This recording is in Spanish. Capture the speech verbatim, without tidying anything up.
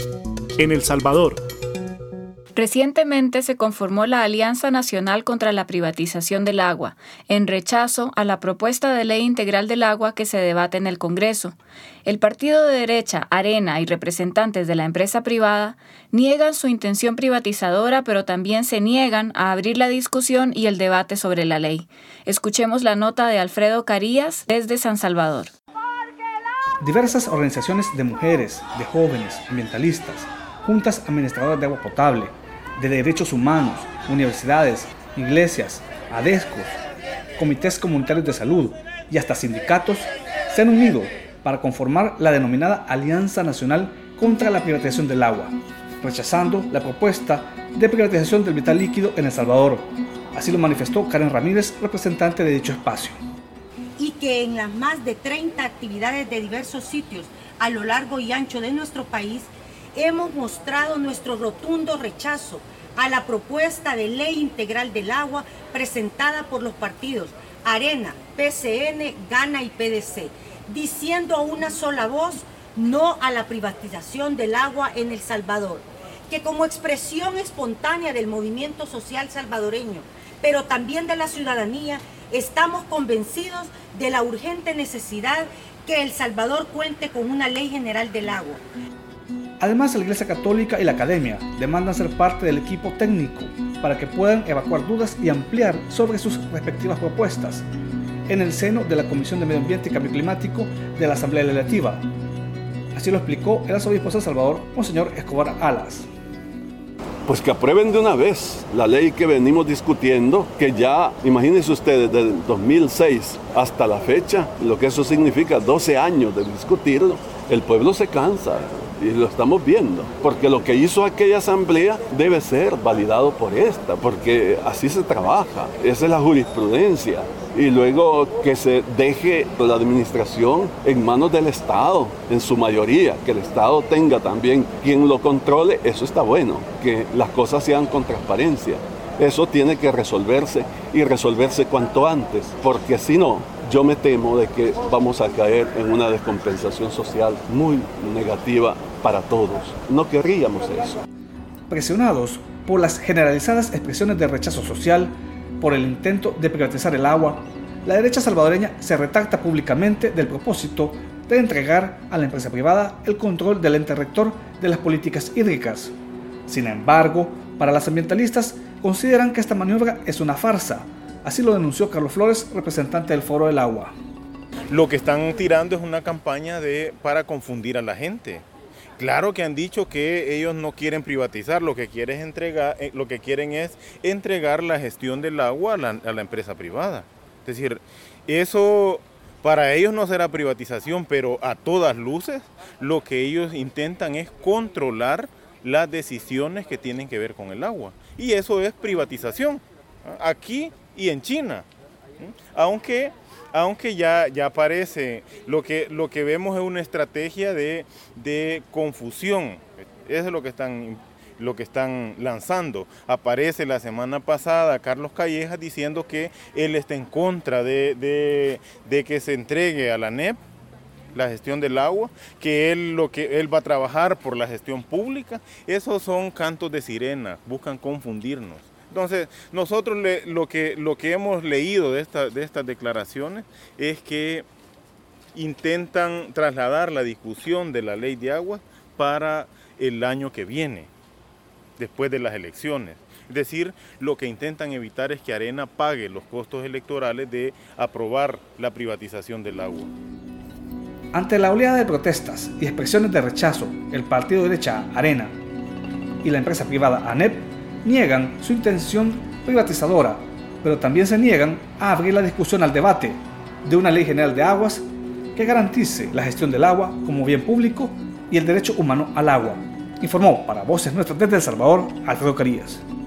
En El Salvador. Recientemente se conformó la Alianza Nacional contra la Privatización del Agua, en rechazo a la propuesta de ley integral del agua que se debate en el Congreso. El partido de derecha, Arena, y representantes de la empresa privada niegan su intención privatizadora, pero también se niegan a abrir la discusión y el debate sobre la ley. Escuchemos la nota de Alfredo Carías desde San Salvador. Diversas organizaciones de mujeres, de jóvenes, ambientalistas, juntas administradoras de agua potable, de derechos humanos, universidades, iglesias, ADESCOS, comités comunitarios de salud y hasta sindicatos se han unido para conformar la denominada Alianza Nacional contra la Privatización del Agua, rechazando la propuesta de privatización del vital líquido en El Salvador. Así lo manifestó Karen Ramírez, representante de dicho espacio. Y que en las más de treinta actividades de diversos sitios a lo largo y ancho de nuestro país hemos mostrado nuestro rotundo rechazo a la propuesta de ley integral del agua presentada por los partidos Arena, P C N, Gana y P D C, diciendo a una sola voz no a la privatización del agua en El Salvador, que como expresión espontánea del movimiento social salvadoreño, pero también de la ciudadanía, estamos convencidos de la urgente necesidad que El Salvador cuente con una ley general del agua. Además, la Iglesia Católica y la Academia demandan ser parte del equipo técnico para que puedan evacuar dudas y ampliar sobre sus respectivas propuestas en el seno de la Comisión de Medio Ambiente y Cambio Climático de la Asamblea Legislativa. Así lo explicó el arzobispo de San Salvador, Monseñor Escobar Alas. Pues que aprueben de una vez la ley que venimos discutiendo, que ya, imagínense ustedes, desde el dos mil seis hasta la fecha, lo que eso significa, doce años de discutirlo, el pueblo se cansa. Y lo estamos viendo, porque lo que hizo aquella asamblea debe ser validado por esta, porque así se trabaja, esa es la jurisprudencia. Y luego que se deje la administración en manos del Estado, en su mayoría, que el Estado tenga también quien lo controle, eso está bueno, que las cosas sean con transparencia. Eso tiene que resolverse y resolverse cuanto antes, porque si no, yo me temo de que vamos a caer en una descompensación social muy negativa para todos. No querríamos eso. Presionados por las generalizadas expresiones de rechazo social, por el intento de privatizar el agua, la derecha salvadoreña se retracta públicamente del propósito de entregar a la empresa privada el control del ente rector de las políticas hídricas. Sin embargo, para las ambientalistas consideran que esta maniobra es una farsa. Así lo denunció Carlos Flores, representante del Foro del Agua. Lo que están tirando es una campaña de, para confundir a la gente. Claro que han dicho que ellos no quieren privatizar, lo que quieren es entregar, lo que quieren es entregar la gestión del agua a la, a la empresa privada. Es decir, eso para ellos no será privatización, pero a todas luces lo que ellos intentan es controlar las decisiones que tienen que ver con el agua. Y eso es privatización, aquí y en China. Aunque, aunque ya, ya parece, lo que, lo que vemos es una estrategia de, de confusión. Eso es lo que están, lo que están lanzando. Aparece la semana pasada Carlos Callejas diciendo que él está en contra de, de, de que se entregue a la N E P la gestión del agua, que él, lo que él va a trabajar por la gestión pública. Esos son cantos de sirena, buscan confundirnos. Entonces, nosotros le, lo, que, lo que hemos leído de, esta, de estas declaraciones es que intentan trasladar la discusión de la ley de agua para el año que viene, después de las elecciones. Es decir, lo que intentan evitar es que Arena pague los costos electorales de aprobar la privatización del agua. Ante la oleada de protestas y expresiones de rechazo, el partido de derecha Arena y la empresa privada A N E P niegan su intención privatizadora, pero también se niegan a abrir la discusión al debate de una ley general de aguas que garantice la gestión del agua como bien público y el derecho humano al agua, informó para Voces Nuestras desde El Salvador, Alfredo Carías.